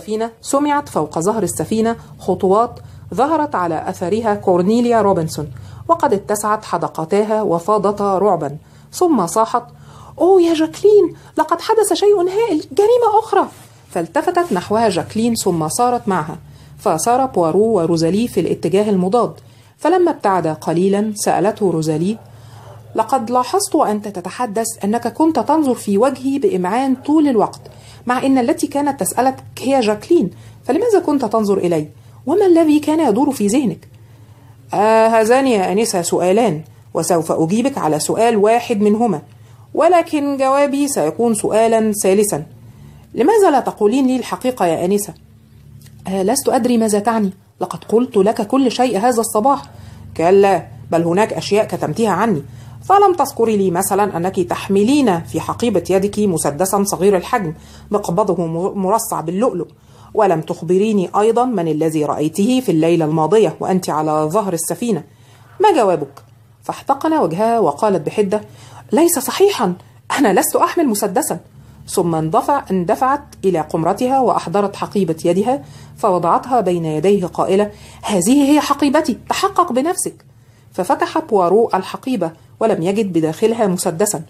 ظهر السفينة خطوات ظهرت على أثرها كورنيليا روبنسون، وقد اتسعت حدقتاها وفاضتا رعبا، ثم صاحت: أوه يا جاكلين، لقد حدث شيء هائل، جريمة أخرى. فالتفتت نحوها جاكلين ثم صارت معها، فصار بوارو وروزالي في الاتجاه المضاد. فلما ابتعد قليلا سألته روزالي: لقد لاحظت وأنت تتحدث أنك كنت تنظر في وجهي بإمعان طول الوقت، مع أن التي كانت تسألك هي جاكلين، فلماذا كنت تنظر إلي؟ وما الذي كان يدور في ذهنك؟ هذان يا أنسة سؤالان، وسوف أجيبك على سؤال واحد منهما، ولكن جوابي سيكون سؤالا ثالثا. لماذا لا تقولين لي الحقيقة يا أنسة؟ لست أدري ماذا تعني، لقد قلت لك كل شيء هذا الصباح. كلا، بل هناك أشياء كتمتها عني، فلم تذكري لي مثلا أنك تحملين في حقيبة يدك مسدسا صغير الحجم مقبضه مرصع باللؤلؤ، ولم تخبريني أيضا من الذي رأيته في الليلة الماضية وأنت على ظهر السفينة. ما جوابك؟ فاحتقن وجهها وقالت بحدة: ليس صحيحا، أنا لست أحمل مسدسا. ثم اندفعت إلى قمرتها وأحضرت حقيبة يدها فوضعتها بين يديه قائلة: هذه هي حقيبتي، تحقق بنفسك. ففتح بوارو الحقيبة ولم يجد بداخلها مسدسا،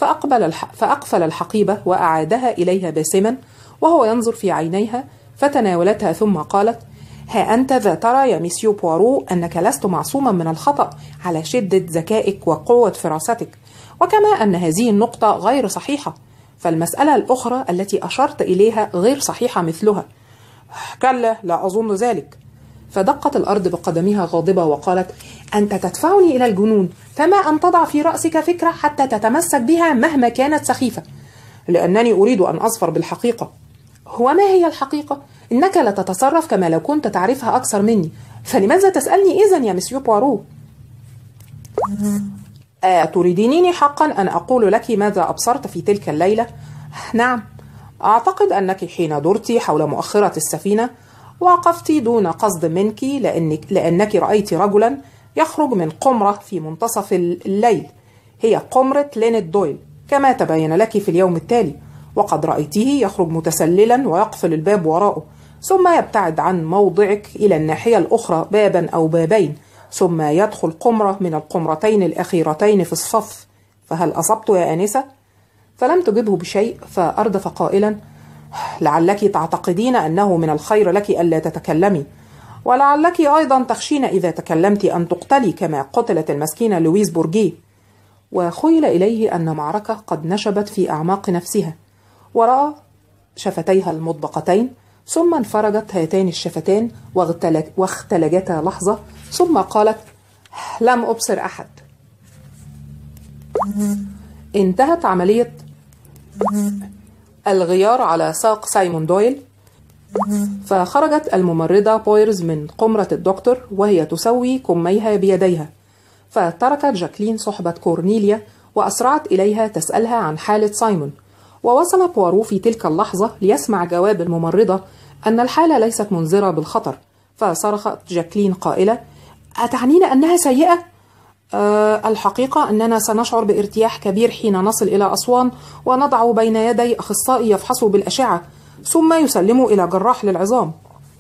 فأقفل الحقيبة وأعادها إليها باسما وهو ينظر في عينيها، فتناولتها ثم قالت: ها أنت ذا ترى يا مسيو بوارو أنك لست معصوما من الخطأ على شدة ذكائك وقوة فراستك، وكما أن هذه النقطة غير صحيحة، فالمسألة الأخرى التي أشرت إليها غير صحيحة مثلها. كلا، لا أظن ذلك. فدقت الأرض بقدمها غاضبة وقالت: أنت تدفعني إلى الجنون، فما أن تضع في رأسك فكرة حتى تتمسك بها مهما كانت سخيفة. لأنني أريد أن أظفر بالحقيقة. وما هي الحقيقة؟ إنك لا تتصرف كما لو كنت تعرفها أكثر مني، فلماذا تسألني إذن يا مسيو بوارو؟ تريدينني حقا أن أقول لك ماذا أبصرت في تلك الليلة؟ نعم، أعتقد أنك حين درت حول مؤخرة السفينة وقفت دون قصد منك، لأنك رأيت رجلا يخرج من قمرة في منتصف الليل، هي قمرة لينيت دويل كما تبين لك في اليوم التالي، وقد رأيته يخرج متسللا ويقفل الباب وراءه، ثم يبتعد عن موضعك إلى الناحية الأخرى بابا أو بابين، ثم يدخل قمرة من القمرتين الأخيرتين في الصف. فهل أصبت يا آنسة؟ فلم تجبه بشيء، فأردف قائلا: لعلك تعتقدين أنه من الخير لك ألا تتكلمي، ولعلك أيضا تخشين إذا تكلمت أن تقتلي كما قتلت المسكينة لويز بورجيه. وخيل إليه أن معركة قد نشبت في أعماق نفسها، ورأى شفتيها المطبقتين، ثم انفرجت هاتان الشفتان واختلجتا لحظة، ثم قالت: لم أبصر أحد. انتهت عملية الغيار على ساق سايمون دويل، فخرجت الممرضة بويرز من قمرة الدكتور وهي تسوي كميها بيديها، فتركت جاكلين صحبة كورنيليا وأسرعت إليها تسألها عن حالة سايمون، ووصل بوارو في تلك اللحظة ليسمع جواب الممرضة أن الحالة ليست منذرة بالخطر، فصرخت جاكلين قائلة: أتعنين أنها سيئة؟ الحقيقة أننا سنشعر بارتياح كبير حين نصل إلى أسوان ونضع بين يدي أخصائي يفحص بالأشعة ثم يسلم إلى جراح للعظام.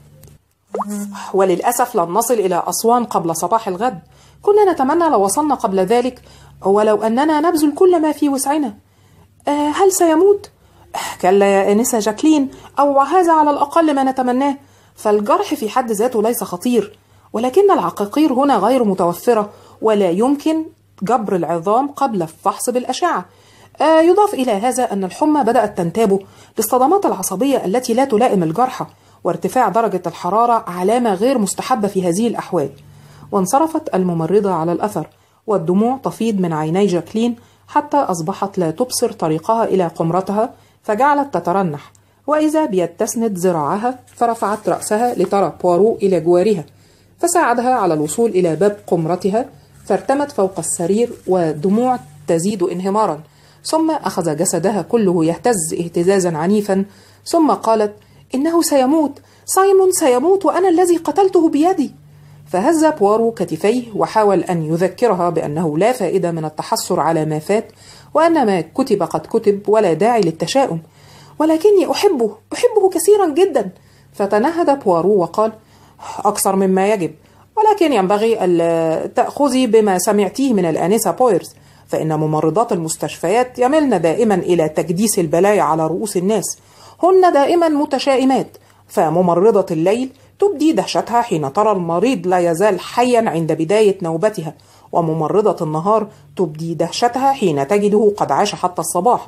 وللأسف لن نصل إلى أسوان قبل صباح الغد. كنا نتمنى لو وصلنا قبل ذلك، ولو أننا نبذل كل ما في وسعنا. هل سيموت؟ كلا يا آنسة جاكلين، أو هذا على الأقل ما نتمناه، فالجرح في حد ذاته ليس خطير، ولكن العقاقير هنا غير متوفرة ولا يمكن جبر العظام قبل الفحص بالأشعة. يضاف إلى هذا أن الحمى بدأت تنتابه للصدمات العصبية التي لا تلائم الجرحى، وارتفاع درجة الحرارة علامة غير مستحبة في هذه الأحوال. وانصرفت الممرضة على الأثر، والدموع تفيض من عيني جاكلين حتى أصبحت لا تبصر طريقها إلى قمرتها، فجعلت تترنح، وإذا بيد تسند ذراعها فرفعت رأسها لترى بوارو إلى جوارها، فساعدها على الوصول إلى باب قمرتها، فارتمت فوق السرير والدموع تزيد انهمارا، ثم أخذ جسدها كله يهتز اهتزازا عنيفا، ثم قالت: إنه سيموت، سايمون سيموت وأنا الذي قتلته بيدي. فهز بوارو كتفيه وحاول أن يذكرها بأنه لا فائدة من التحسر على ما فات، وأن ما كتب قد كتب ولا داعي للتشاؤم، ولكني أحبه كثيرا جدا. فتنهد بوارو وقال: أكثر مما يجب، ولكن ينبغي ألا تأخذي بما سمعتيه من الآنسة بويرز، فإن ممرضات المستشفيات يملن دائما إلى تكديس البلايا على رؤوس الناس، هن دائما متشائمات، فممرضة الليل تبدي دهشتها حين ترى المريض لا يزال حيا عند بداية نوبتها، وممرضة النهار تبدي دهشتها حين تجده قد عاش حتى الصباح،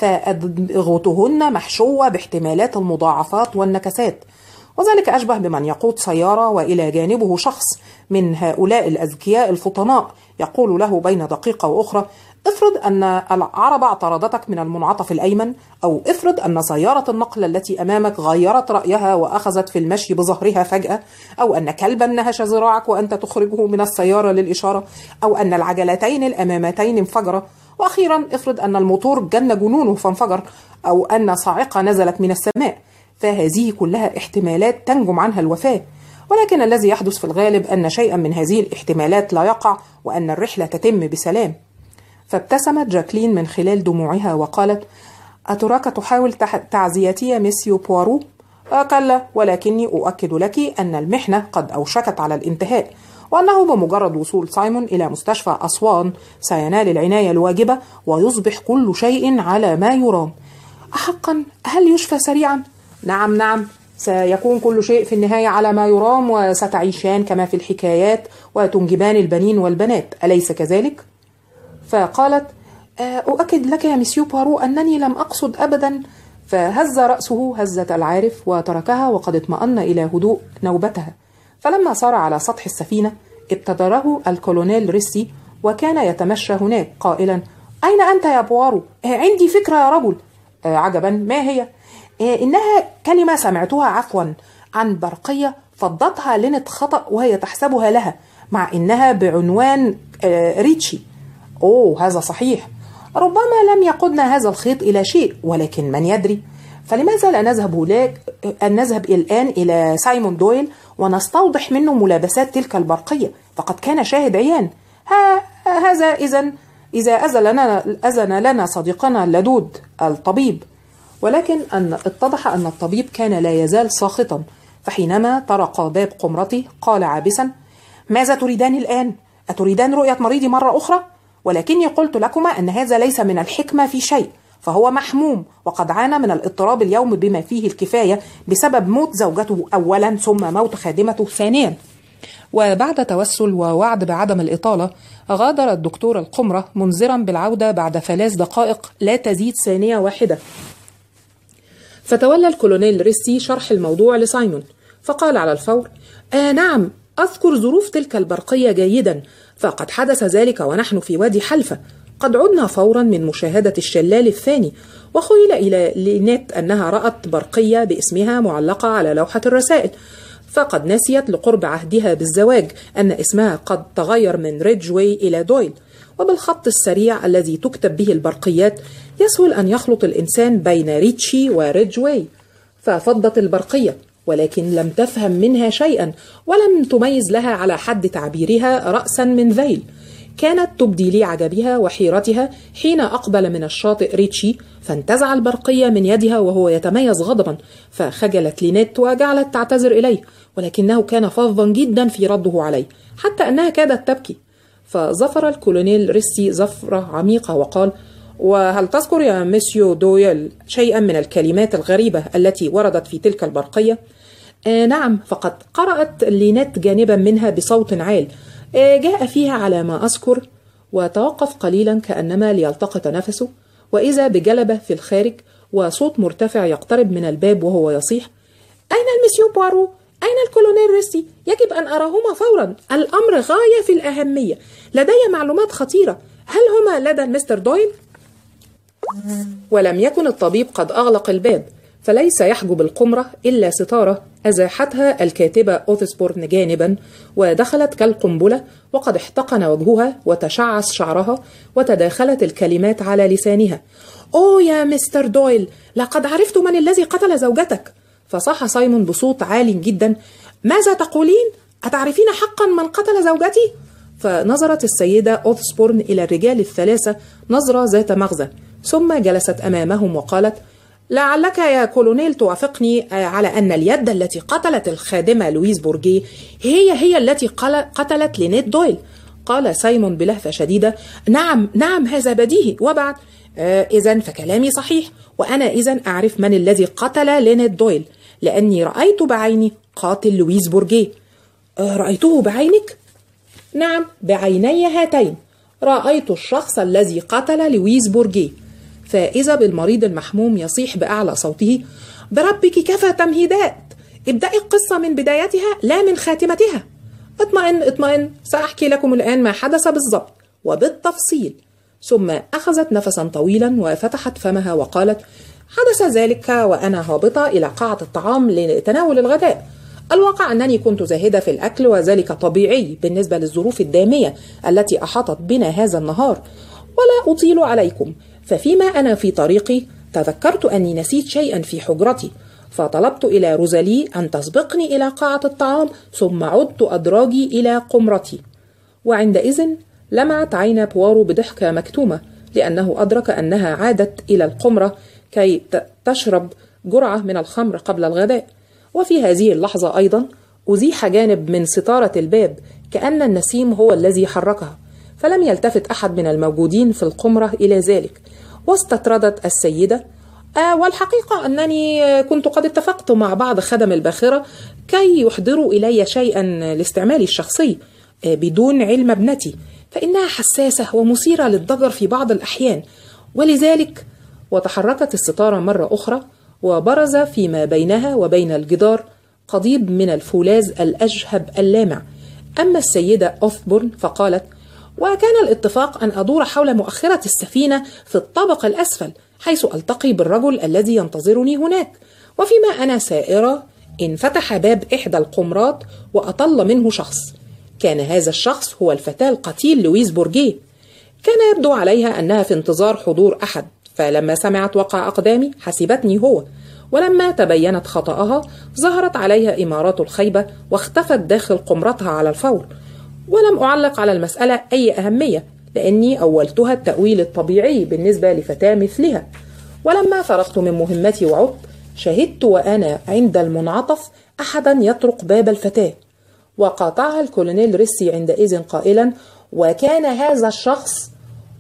فأدغتهن محشوة باحتمالات المضاعفات والنكسات. وذلك أشبه بمن يقود سيارة وإلى جانبه شخص من هؤلاء الأذكياء الفطناء يقول له بين دقيقة وأخرى: افرض أن العربة اعترضتك من المنعطف الأيمن، أو افرض أن سيارة النقل التي أمامك غيرت رأيها وأخذت في المشي بظهرها فجأة، أو أن كلبا نهش ذراعك وأنت تخرجه من السيارة للإشارة، أو أن العجلتين الأمامتين انفجرا، وأخيرا افرض أن الموتور جن جنونه فانفجر، أو أن صاعقة نزلت من السماء. فهذه كلها احتمالات تنجم عنها الوفاة، ولكن الذي يحدث في الغالب أن شيئا من هذه الاحتمالات لا يقع، وأن الرحلة تتم بسلام. فابتسمت جاكلين من خلال دموعها وقالت: أتراك تحاول تعزيتي يا ميسيو بوارو؟ كلا، ولكني أؤكد لك أن المحنة قد أوشكت على الانتهاء، وأنه بمجرد وصول سايمون إلى مستشفى أسوان سينال العناية الواجبة ويصبح كل شيء على ما يرام. أحقا هل يشفى سريعا؟ نعم، سيكون كل شيء في النهاية على ما يرام، وستعيشان كما في الحكايات وتنجبان البنين والبنات، أليس كذلك؟ فقالت: أؤكد لك يا مسيو بوارو أنني لم أقصد أبدا. فهز رأسه هزة العارف وتركها وقد اطمأن إلى هدوء نوبتها. فلما صار على سطح السفينة ابتدره الكولونيل ريسي، وكان يتمشى هناك قائلا: أين أنت يا بوارو؟ عندي فكرة يا رجل. عجبا، ما هي؟ إنها كلمة سمعتها عن برقية فضتها لينت خطأ وهي تحسبها لها، مع إنها بعنوان ريتشي. هذا صحيح، ربما لم يقودنا هذا الخيط إلى شيء، ولكن من يدري؟ فلماذا لا نذهب الآن إلى سايمون دويل ونستوضح منه ملابسات تلك البرقية، فقد كان شاهد عيان. هذا إذا أذن لنا صديقنا اللدود الطبيب. ولكن اتضح أن الطبيب كان لا يزال ساخطا، فحينما طرق باب قمرته قال عابسا: ماذا تريدان الآن؟ أتريدان رؤية مريضي مرة أخرى؟ ولكني قلت لكما أن هذا ليس من الحكمة في شيء، فهو محموم وقد عانى من الاضطراب اليوم بما فيه الكفاية بسبب موت زوجته أولا ثم موت خادمته ثانيا. وبعد توسل ووعد بعدم الإطالة غادر الدكتور القمرة منذرا بالعودة بعد 3 دقائق لا تزيد ثانية واحدة. فتولى الكولونيل ريسي شرح الموضوع لسايمون، فقال على الفور: نعم، أذكر ظروف تلك البرقية جيدا، فقد حدث ذلك ونحن في وادي حلفة. قد عدنا فورا من مشاهدة الشلال الثاني، وخيل إلى لينيت أنها رأت برقية باسمها معلقة على لوحة الرسائل، فقد نسيت لقرب عهدها بالزواج أن اسمها قد تغير من ريدجوي إلى دويل، وبالخط السريع الذي تكتب به البرقيات يسهل أن يخلط الإنسان بين ريتشي وريدجواي. ففضت البرقية، ولكن لم تفهم منها شيئا، ولم تميز لها على حد تعبيرها رأسا من ذيل. كانت تبدي لي عجبها وحيرتها حين أقبل من الشاطئ ريتشي، فانتزع البرقية من يدها وهو يتميز غضبا، فخجلت لينيت وجعلت تعتذر إليه، ولكنه كان فظا جدا في رده عليه حتى أنها كادت تبكي. فظفر الكولونيل ريسي زفرة عميقة وقال: وهل تذكر يا مسيو دويل شيئا من الكلمات الغريبة التي وردت في تلك البرقية؟ نعم، فقد قرأت لينيت جانبا منها بصوت عال، جاء فيها على ما أذكر. وتوقف قليلا كأنما ليلتقط نفسه، وإذا بجلبة في الخارج وصوت مرتفع يقترب من الباب وهو يصيح: أين المسيو بوارو؟ أين الكولونيل ريسي؟ يجب أن أراهما فورا، الأمر غاية في الأهمية، لدي معلومات خطيرة، هل هما لدى مستر دويل؟ ولم يكن الطبيب قد أغلق الباب، فليس يحجب القمرة إلا ستارة أزاحتها الكاتبة أوثسبورن جانبا، ودخلت كالقنبلة، وقد احتقن وجهها وتشعث شعرها، وتداخلت الكلمات على لسانها: أوه يا مستر دويل، لقد عرفت من الذي قتل زوجتك. فصاح سايمون بصوت عال جدا: ماذا تقولين؟ أتعرفين حقا من قتل زوجتي؟ فنظرت السيدة أوثسبورن إلى الرجال الثلاثة نظرة ذات مغزى، ثم جلست أمامهم وقالت: لعلك يا كولونيل توافقني على أن اليد التي قتلت الخادمة لويز بورجيه هي التي قتلت لينيت دويل. قال سايمون بلهفة شديدة: نعم هذا بديهي. وبعد: إذن فكلامي صحيح، وأنا إذن أعرف من الذي قتل لينيت دويل، لأني رأيت بعيني قاتل لويز بورجيه. رأيته بعينك؟ نعم، بعيني هاتين رأيت الشخص الذي قتل لويز بورجيه. فإذا بالمريض المحموم يصيح بأعلى صوته: بربك كفى تمهيدات، ابدأي القصة من بدايتها لا من خاتمتها. اطمئن، سأحكي لكم الآن ما حدث بالضبط وبالتفصيل. ثم أخذت نفسا طويلا وفتحت فمها وقالت: حدث ذلك وأنا هابطة إلى قاعة الطعام لتناول الغداء. الواقع أنني كنت زاهدة في الأكل، وذلك طبيعي بالنسبة للظروف الدامية التي أحاطت بنا هذا النهار، ولا أطيل عليكم. ففيما أنا في طريقي تذكرت أني نسيت شيئا في حجرتي، فطلبت إلى روزالي أن تسبقني إلى قاعة الطعام، ثم عدت أدراجي إلى قمرتي. وعندئذ لمعت عين بوارو بضحكة مكتومة، لأنه أدرك أنها عادت إلى القمرة كي تشرب جرعة من الخمر قبل الغداء. وفي هذه اللحظة أيضا أزيح جانب من ستارة الباب كأن النسيم هو الذي حركها، فلم يلتفت أحد من الموجودين في القمرة إلى ذلك. واستطردت السيدة: والحقيقة أنني كنت قد اتفقت مع بعض خدم الباخرة كي يحضروا إلي شيئا لاستعمالي الشخصي بدون علم ابنتي، فإنها حساسة ومثيرة للضجر في بعض الأحيان، ولذلك. وتحركت الستارة مرة أخرى، وبرز فيما بينها وبين الجدار قضيب من الفولاذ الأجهب اللامع. أما السيدة أوثبورن فقالت: وكان الاتفاق أن أدور حول مؤخرة السفينة في الطابق الأسفل، حيث ألتقي بالرجل الذي ينتظرني هناك. وفيما أنا سائرة انفتح باب إحدى القمرات وأطل منه شخص. كان هذا الشخص هو الفتاة القتيل لويز بورجيه. كان يبدو عليها أنها في انتظار حضور أحد، فلما سمعت وقع أقدامي حسبتني هو، ولما تبينت خطأها ظهرت عليها إمارات الخيبة واختفت داخل قمرتها على الفور. ولم أعلق على المسألة أي أهمية، لأني أولتها التأويل الطبيعي بالنسبة لفتاة مثلها. ولما فرغت من مهمتي وعدت، شهدت وأنا عند المنعطف أحدا يطرق باب الفتاة، وقاطعها الكولونيل ريسي عندئذ قائلا: وكان هذا الشخص.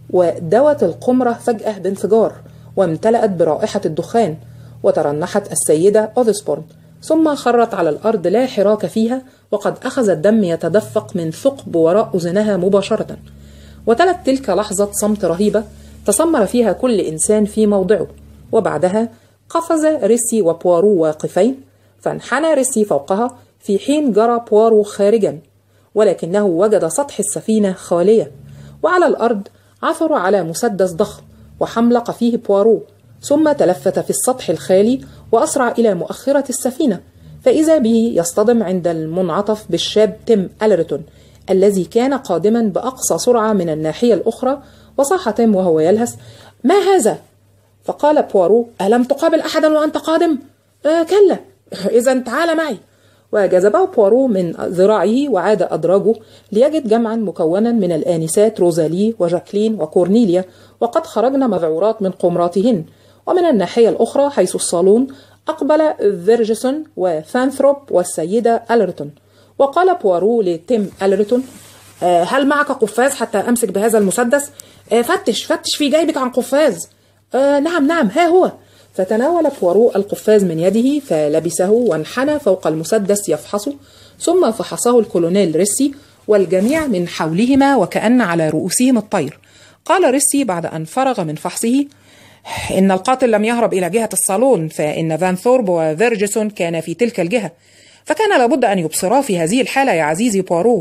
ودوت القمرة فجأة بانفجار، وامتلأت برائحة الدخان، وترنحت السيدة أوثسبورن، ثم خرت على الأرض لا حراك فيها، وقد أخذ الدم يتدفق من ثقب وراء أذنها مباشرة. وتلت تلك لحظة صمت رهيبة تسمر فيها كل إنسان في موضعه. وبعدها قفز ريسي وبوارو واقفين، فانحنى ريسي فوقها في حين جرى بوارو خارجا، ولكنه وجد سطح السفينة خالية، وعلى الأرض عثر على مسدس ضخم وحملق فيه بوارو، ثم تلفت في السطح الخالي وأسرع إلى مؤخرة السفينة، فإذا به يصطدم عند المنعطف بالشاب تيم أليرتون الذي كان قادما بأقصى سرعة من الناحية الأخرى، وصاح تيم وهو يلهث: ما هذا؟ فقال بوارو: ألم تقابل أحدا وأنت قادم؟ كلا. إذا تعال معي. وجذبه بوارو من ذراعه وعاد أدراجه ليجد جمعا مكونا من الآنسات روزالي وجاكلين وكورنيليا، وقد خرجن مذعورات من قمراتهن. ومن الناحية الأخرى حيث الصالون أقبل فيرجسون وفانثروب والسيدة ألرتون. وقال بوارو لتيم ألرتون: هل معك قفاز حتى أمسك بهذا المسدس؟ فتش في جيبك عن قفاز. نعم ها هو. فتناول بوارو القفاز من يده فلبسه وانحنى فوق المسدس يفحصه، ثم فحصه الكولونيل ريسي والجميع من حولهما وكأن على رؤوسهم الطير. قال ريسي بعد أن فرغ من فحصه: إن القاتل لم يهرب إلى جهة الصالون، فإن فانثورب وفيرجسون كان في تلك الجهة، فكان لابد أن يبصرا في هذه الحالة يا عزيزي بوارو.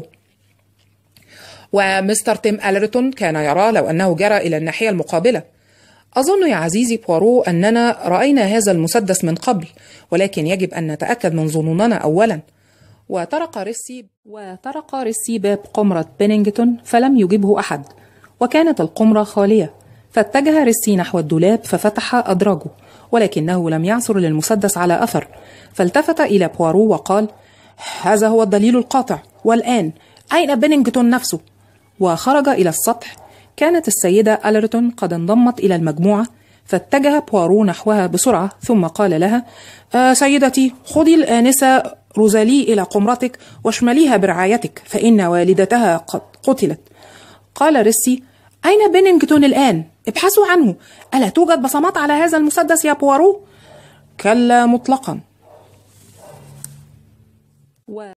ومستر تيم ألرتون كان يرى لو أنه جرى إلى الناحية المقابلة. أظن يا عزيزي بوارو أننا رأينا هذا المسدس من قبل، ولكن يجب أن نتأكد من ظنوننا أولا. وطرق ريسي باب قمرة بينينغتون فلم يجبه أحد، وكانت القمرة خالية. فاتجه ريسي نحو الدولاب ففتح أدراجه، ولكنه لم يعثر للمسدس على أثر. فالتفت إلى بوارو وقال: هذا هو الدليل القاطع. والآن أين بينينغتون نفسه؟ وخرج إلى السطح. كانت السيدة ألرتون قد انضمت إلى المجموعة، فاتجه بوارو نحوها بسرعة ثم قال لها: سيدتي، خذي الآنسة روزالي إلى قمرتك واشمليها برعايتك، فإن والدتها قد قتلت. قال ريسي: أين بينينغتون الآن؟ ابحثوا عنه. ألا توجد بصمات على هذا المسدس يا بوارو؟ كلا مطلقا.